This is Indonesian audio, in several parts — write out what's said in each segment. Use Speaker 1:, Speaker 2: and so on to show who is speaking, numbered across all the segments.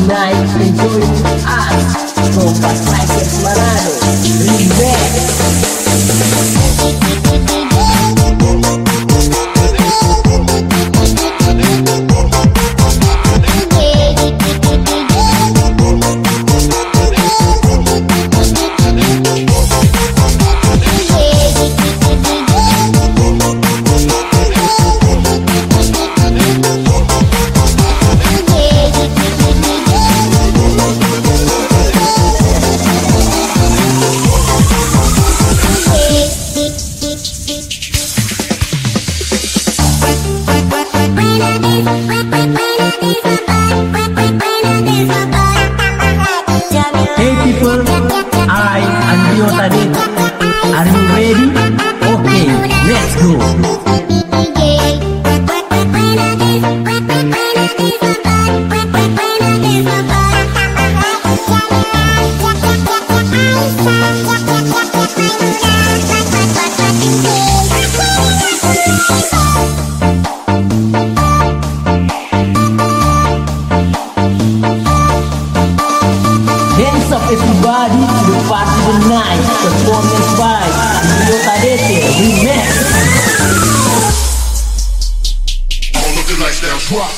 Speaker 1: night, enjoying us. Kompas Michael Manado Remix. Hey people, I am Dio Tadit. Are you ready? Okay, let's go. Hands up everybody to the party tonight. Performance by Dio Tadete Remix.
Speaker 2: All of the lights down, drop.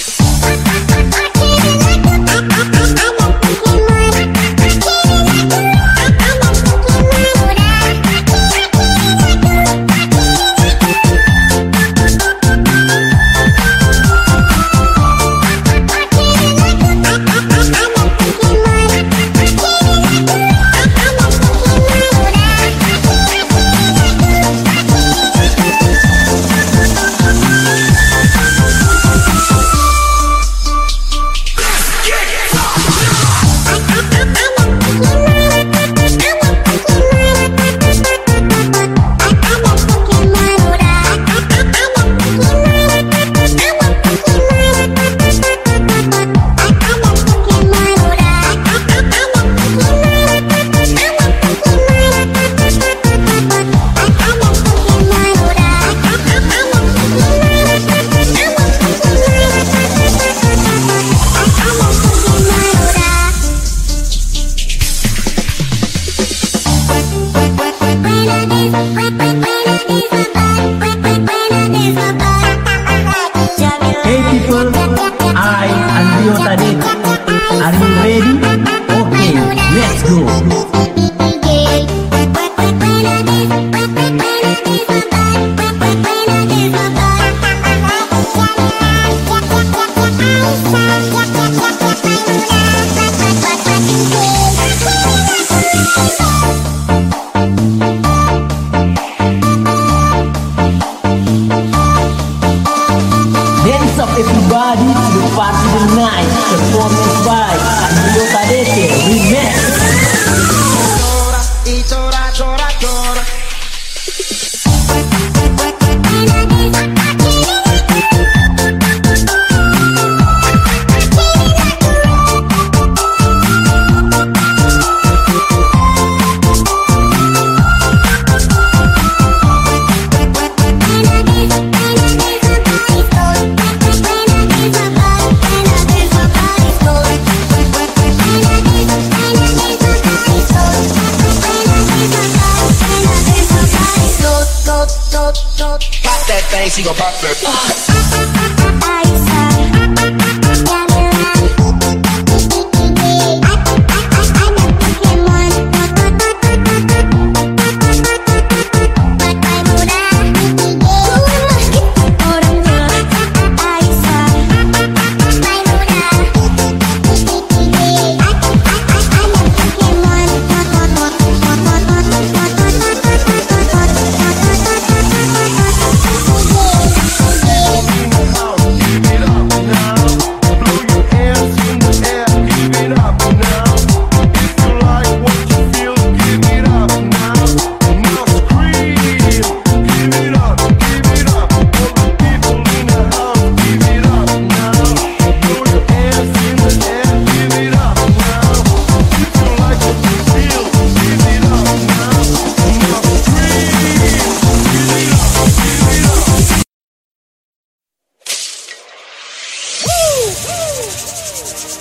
Speaker 2: Hey people, I am Dio Tadit. Are you ready? Okay, let's go. Hands up everybody to the party tonight. Performance by Dio Tadete Remix.
Speaker 3: Chora, chora, chora. Pop that thing, she gon' pop that.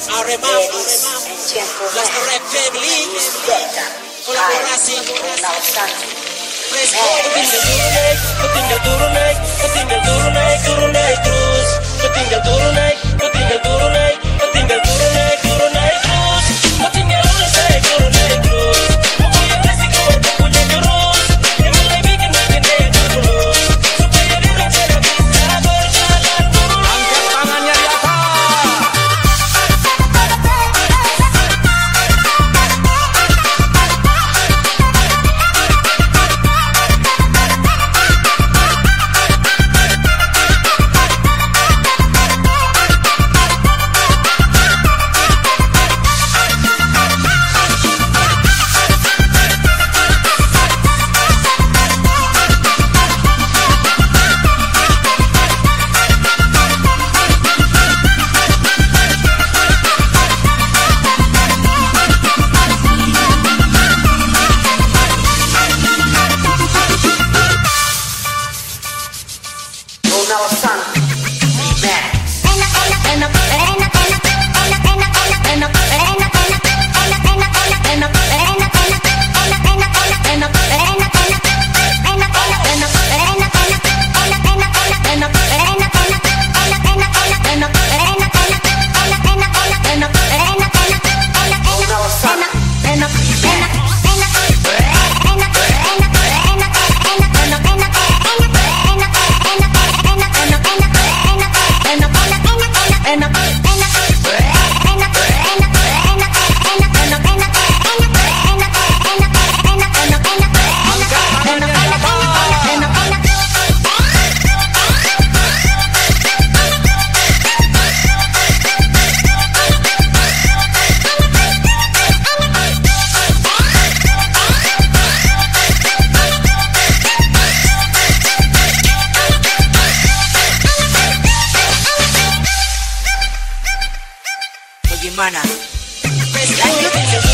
Speaker 3: Arema, Blaster Rap Family, kolaborasi. Let's go. Ketinggal turun naik, ketinggal turun naik, turun naik terus. Ketinggal turun naik, ketinggal turun naik, ketinggal turun naik, turun naik terus. Ketinggal lurus naik, turun naik terus. Pokoknya resiko itu punya jurus. Yang mulai bikin dia yang terus. Supaya di rencana bisa berjalan lurus. Angkat tangannya di atas.
Speaker 4: Bagaimana? Lanjut.